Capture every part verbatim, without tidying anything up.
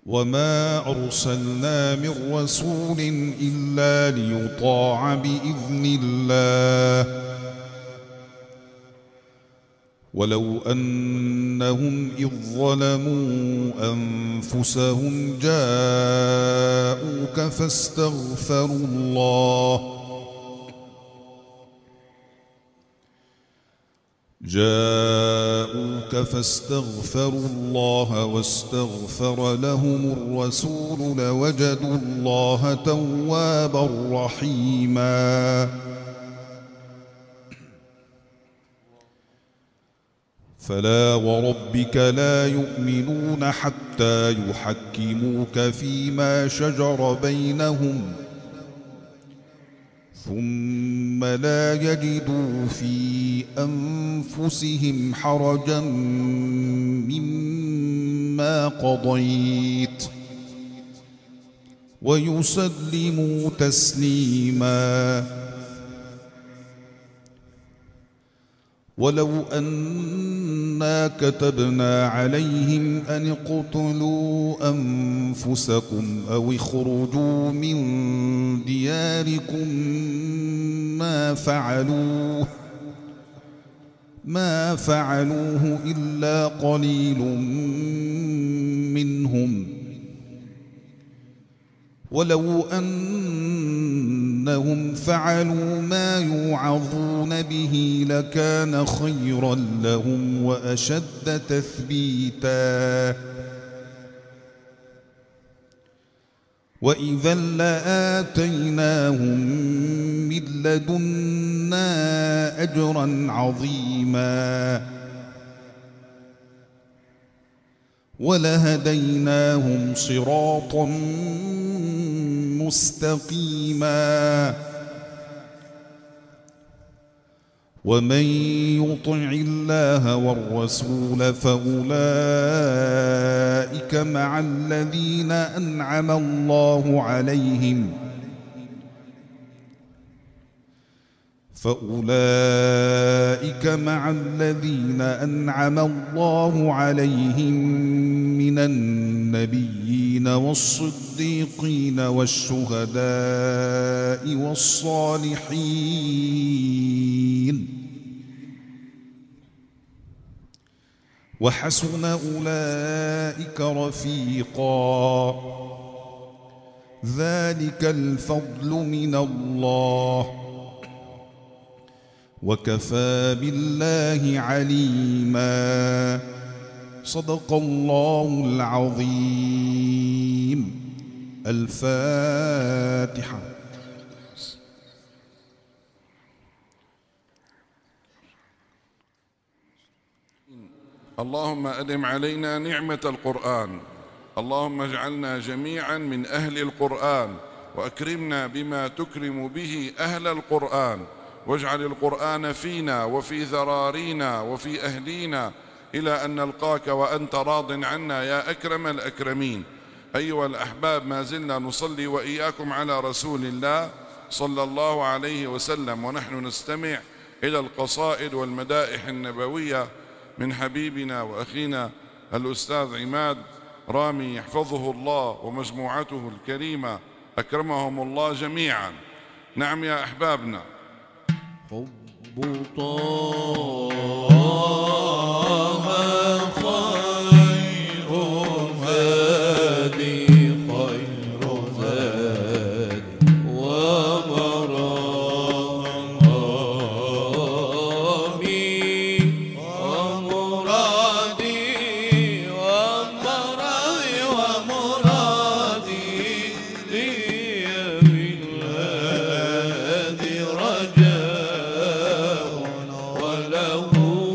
وما أرسلنا من رسول إلا ليطاع بإذن الله ولو أنهم إذ ظلموا أنفسهم جاءوك فاستغفروا الله جاءوك فاستغفروا الله واستغفر لهم الرسول لوجدوا الله توابا رحيما فلا وربك لا يؤمنون حتى يحكموك فيما شجر بينهم ثم لا يجدوا في أنفسهم حرجا مما قضيت ويسلموا تسليما ولو أنا كتبنا عليهم أن اقتلوا أنفسكم أو اخرجوا من دياركم ما فعلوه ما فعلوه إلا قليل منهم ولو أنهم فعلوا ما يوعظون به لكان خيرا لهم وأشد تثبيتا وإذا لآتيناهم من لدنا أجرا عظيما ولهديناهم صراطا مستقيما ومن يطع الله والرسول فأولئك مع الذين أنعم الله عليهم فأولئك مع الذين أنعم الله عليهم من النبيين والصديقين والشهداء والصالحين وحسن أولئك رفيقا ذلك الفضل من الله وكفى بالله عليما صدق الله العظيم. الفاتحة. اللهم أدم علينا نعمة القرآن، اللهم اجعلنا جميعا من أهل القرآن، وأكرمنا بما تكرم به أهل القرآن، واجعل القرآن فينا وفي ذرارينا وفي أهلينا إلى أن نلقاك وأنت راض عنا يا أكرم الأكرمين. أيها الأحباب، ما زلنا نصلي وإياكم على رسول الله صلى الله عليه وسلم، ونحن نستمع إلى القصائد والمدائح النبوية من حبيبنا وأخينا الأستاذ عماد رامي يحفظه الله ومجموعته الكريمة أكرمهم الله جميعا. نعم يا أحبابنا. حب طه خير زادي خير زادي ومرامي ومرادي ومرادي ومرادي لي بالهادي رجاء وله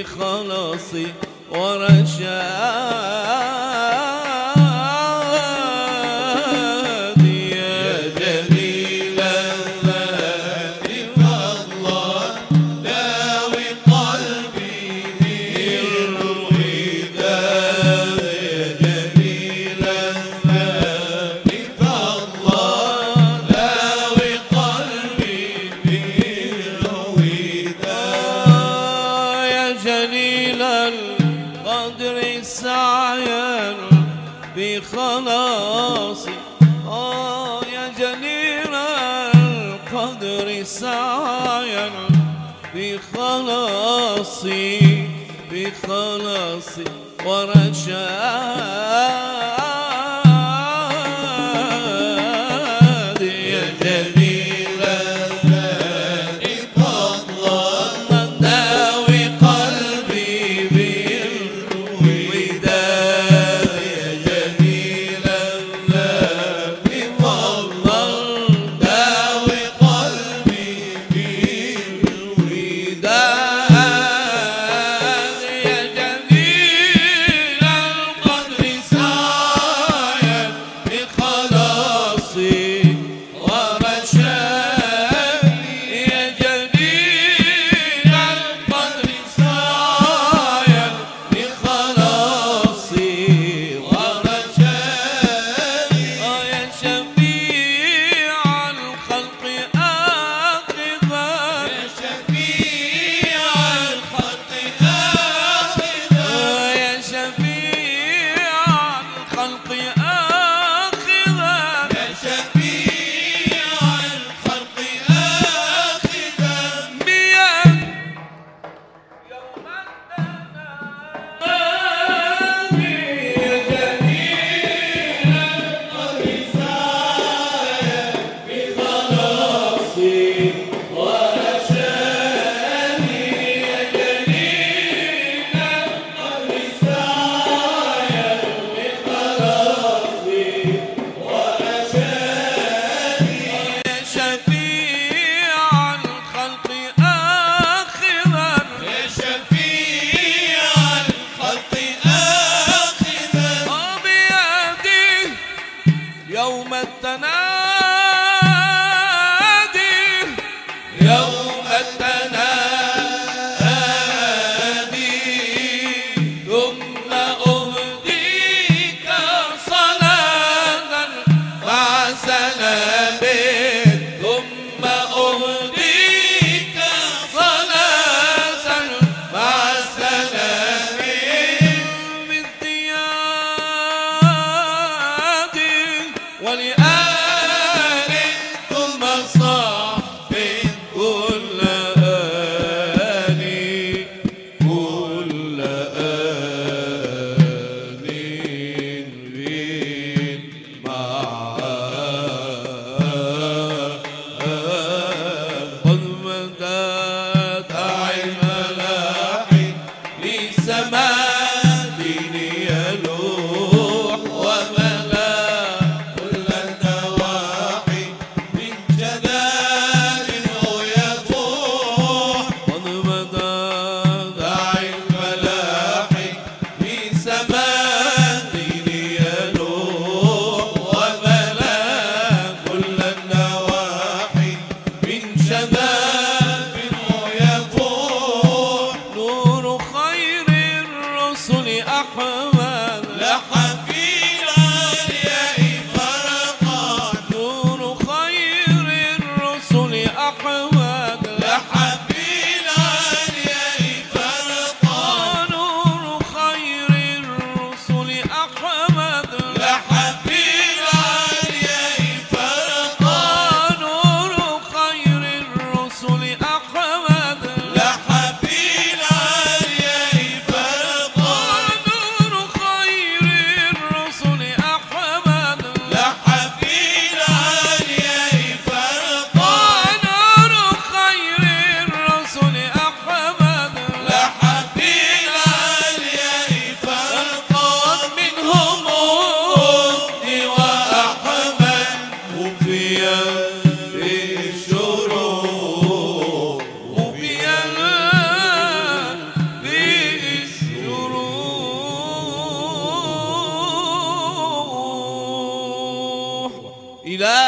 في خلاصي ورشادي يا جليل الذات فضلا داوي قلبي بالوداد يا جليل الذات فضلا داوي قلبي بالوداد يا جليل القدر سعيا في خلاصي آه يا جليل القدر سعيا في خلاصي في خلاصي ورشادي يا جليل الذات فضلا داوي قلبي بالوداد يا جليل الذات فضلا داوي قلبي بالوداد يا جليل القدر سعيا بخلاصي ورشادي يا جليل القدر سعيا بخلاصي ورشادي يا شفيع الخلق آخذا يا شفيع الخلق آخذا يا شفيع الخلق آخذا يا شفيع الخلق آخذا بيد يوم التنادي يا جليل القدر سعيا بخلاصي ورشادي يا جليل القدر سعيا بخلاصي ورشادي يا شفيع الخلق آخذا يا شفيع الخلق آخذا وبيدي يوم التنادي يوم التنادي ثم أهديك صلاة مع سلام ثم أهديك صلاة مع سلام بازدياد ولآل ثم صحب كل آل كل آل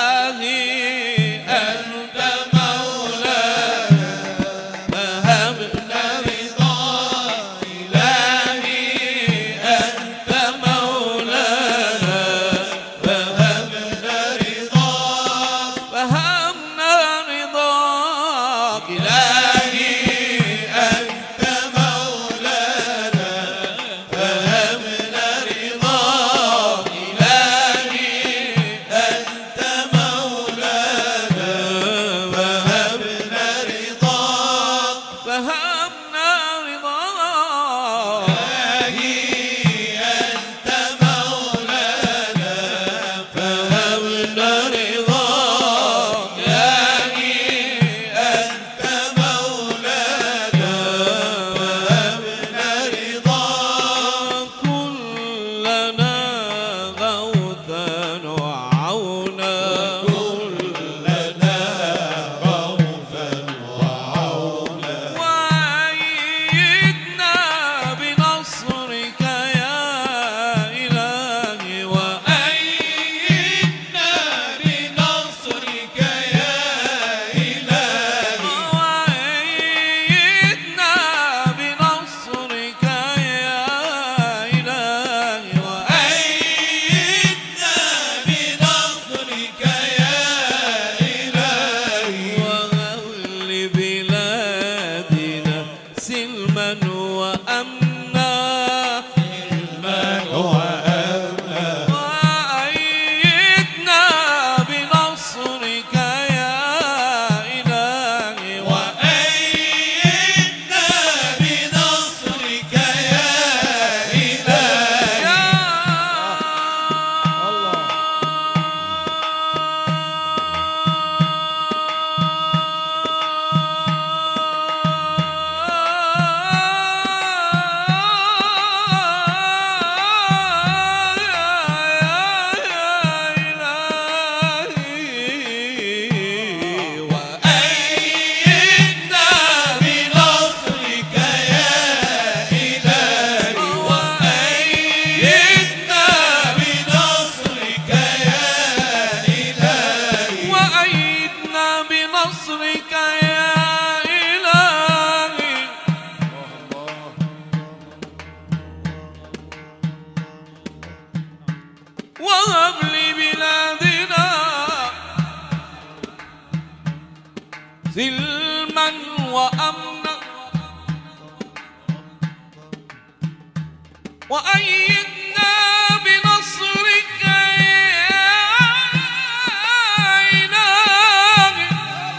سلما وأمنا وأيدنا بنصرك يا إلهي.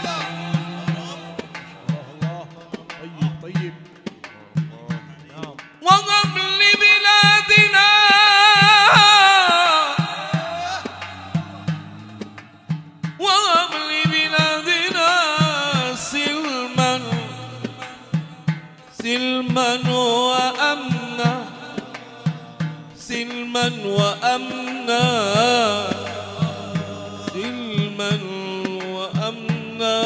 طيب طيب وهب لبلادنا وهب لبلادنا سلما سلما وأمنا سلما وأمنا سلما وأمنا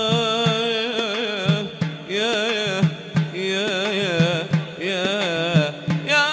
يا يا يا يا يا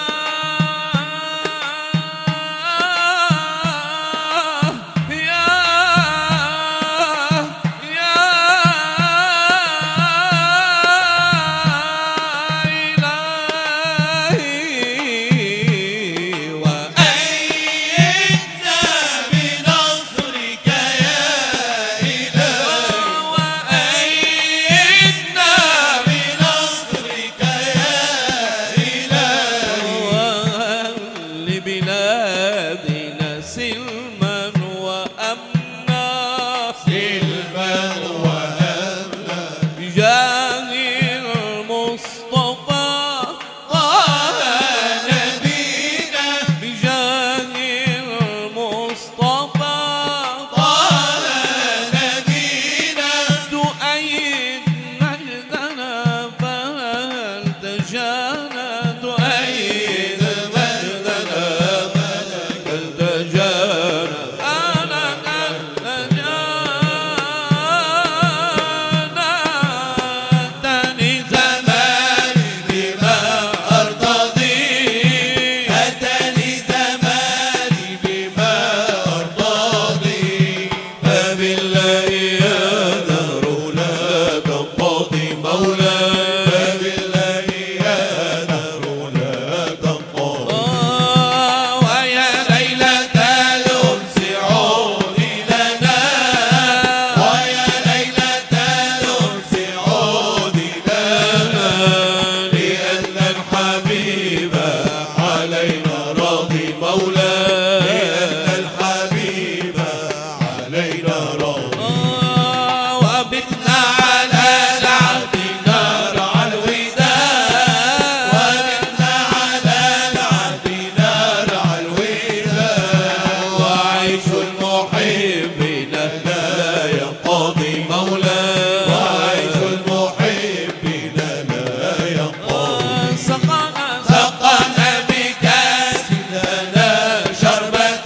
آه وبتنا على العهد نرعى الوداد وبتنا على العهد نرعى الوداد وعيش المحبين لا ينقضي مولاه وعيش المحبين لا ينقضي سقانا سقانا بكاس لنا شربة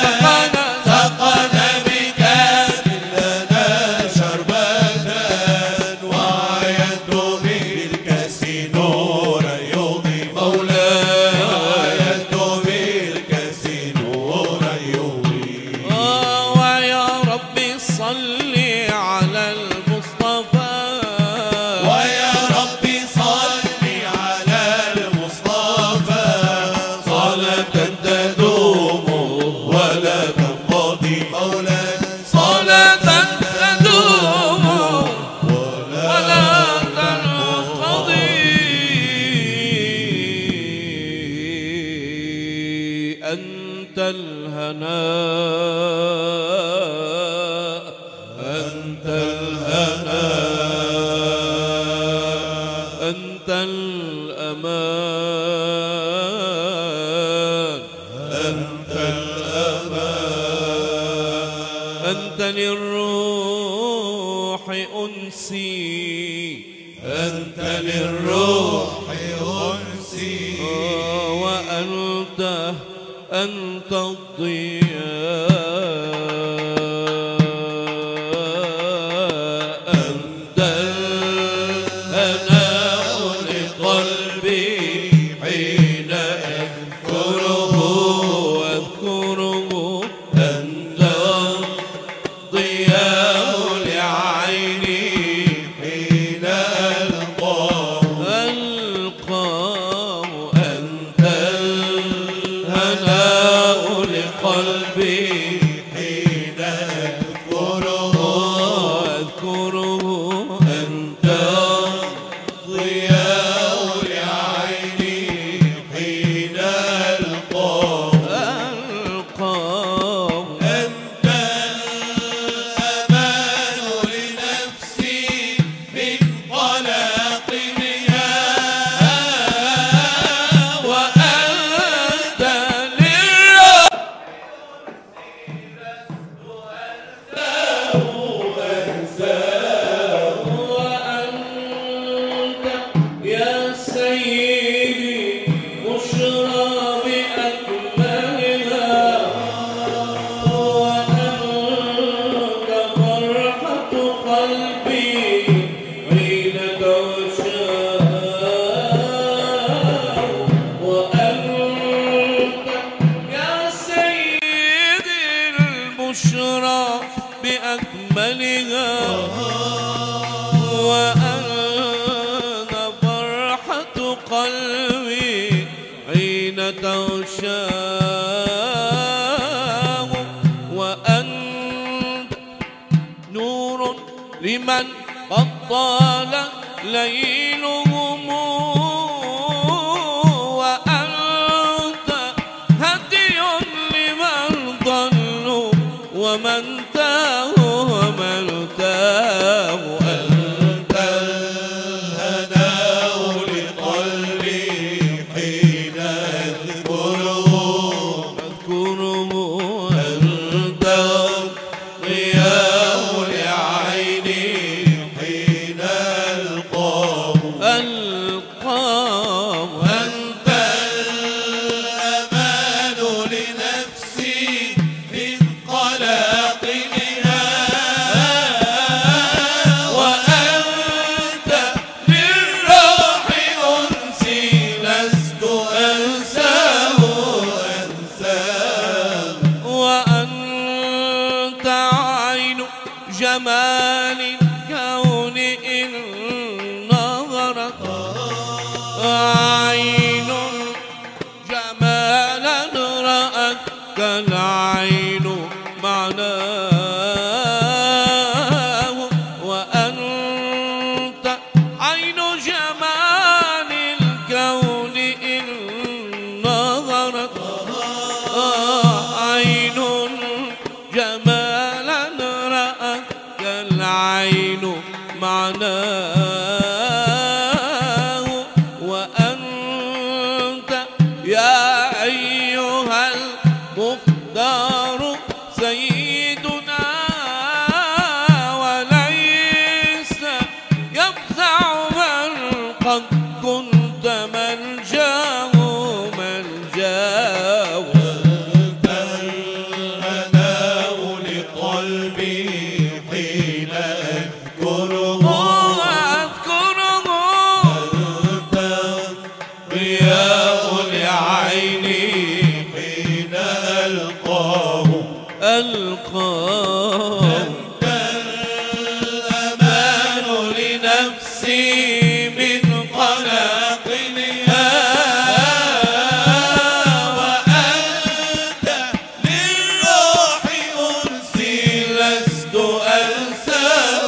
سقانا بكاس لنا شربة وعيت بالكاس نورا يضي مولاه وعيت بالكاس نورا يضي آه ويا ربي صل على المصطفى ويا ربي صل على المصطفى صلاة تدوم ولا تنقضي مولاي صلاة تدوم ولا تنقضي أنت الهناء أنت الهناء أنت الأمان أنت الأمان أنت للروح أنسي أنت للروح أنسي وأنت أنت الضياء أنت الهناء لقلبي حين أذكره أذكره أنت الضياء لعيني حين ألقاه ألقاه أنت الهناء لقلبي حين أذكره أذكره أنت ضياء لعيني حين ألقاه ألقاه أنت الأمان لنفسي من قلاقلها وأنت للروح وأنت يا سيدي بشرى بأكملها وأنت فرحة قلبي حين تغشاه وأنت يا سيدي البشرى بأكملها وأنت فرحة قلبي حين تغشاه وأنت نور لمن قد طال ليلهم وأنت هدي لمن ضلوا ومن تاهوا ومن تاهوا أنت الهناء لقلبي حين أذكره أذكره أنت ضياء لعيني حين ألقاه ألقاه أنت الأمان لنفسي من قلاقلها وأنت للروح أنسي لست أنساه أنساه وأنت عين جمال الكون إن نظرت عين جمالا رأت كالعين معناه وأنت عين جمال الكون إن نظرت عين جمالا رأت العين معناه، وأنت يا أيها المختار سيدنا، وليس يفزع من قد كنت ملجاه ملجاه. أنت الهناء لقلبي حين أذكره أذكره، أنت ضياء لعيني حين ألقاه ألقاه. أنت الأمان لنفسي من قلاقلها، وأنت للروح أنسي لست أنساه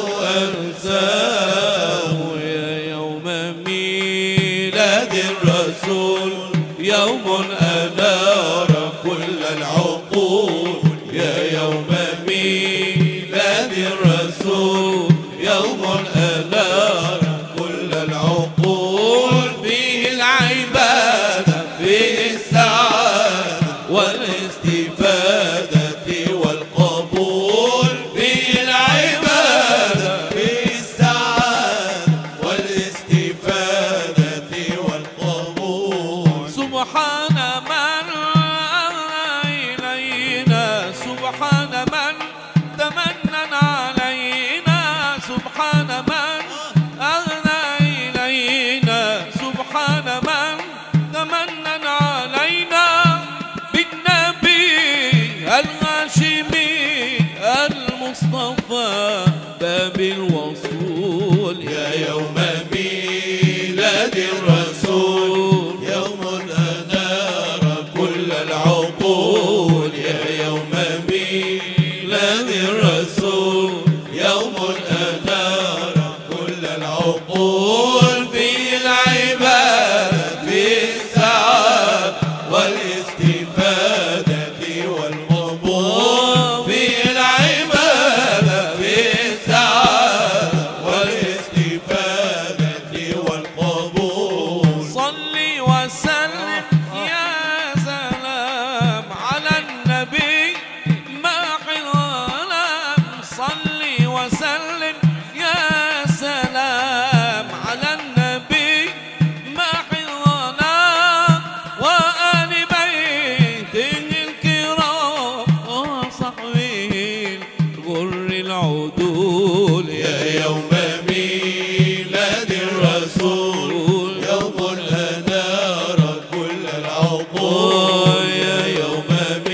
أنساه. يا يوم ميلاد الرسول يوم أنار كل العقول، يا يوم ميلاد الرسول يوم أنار كل العقول، فيه العبادة فيه السعادة والاستفادة والقبول، فيه العبادة فيه السعادة والاستفادة والقبول. سبحان من إلينا، سبحان من تمنن علينا، سبحان من أغنى إلينا، سبحان من تمنن علينا بالنبي الهاشمي المصطفى باب الوصول. يا يوم ميلاد الرسول يوم أنار كل العقول، يا يوم ميلاد الرسول يوم أنار كل العقول، فيه العبادة فيه السعادة والاستفادة والقبول، فيه العبادة فيه السعادة والاستفادة والقبول. صل وسلم يا سلام على النبي ماحي الظلام، صل وسلم يا سلام على النبي ماحي الظلام، وآل بيته الكرام وصحبه الغر العدول. يا يوم ميلاد الرسول يوم أنار كل العقول، يا يوم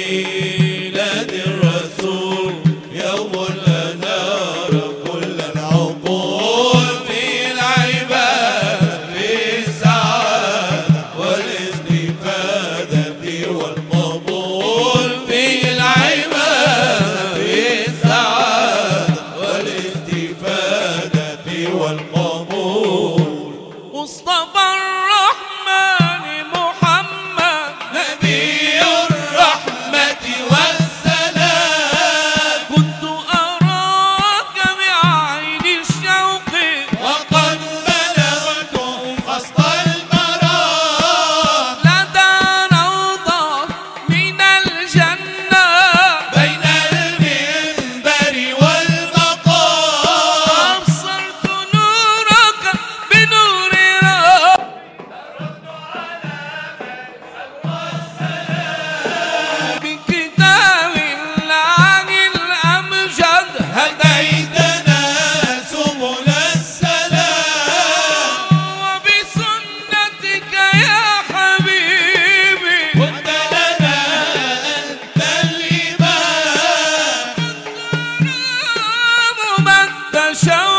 ميلاد الرسول يوم أنار كل العقول، فيه العبادة فيه السعادة والاستفادة والقبول، فيه العبادة فيه السعادة والاستفادة والقبول. مصطفى الرحمن محمد نبي الرحمة والسلام، كنت أراك بعين الشوق وقد بلغت قصد المرام، لدى روضة من الجنة بين المنبر والمقام، أبصرت نورك بنور رب بكتاب الله الأمجد هديتنا سبل السلام، وبسنتك يا حبيبي كنت لنا أنت الإمام، من تشاء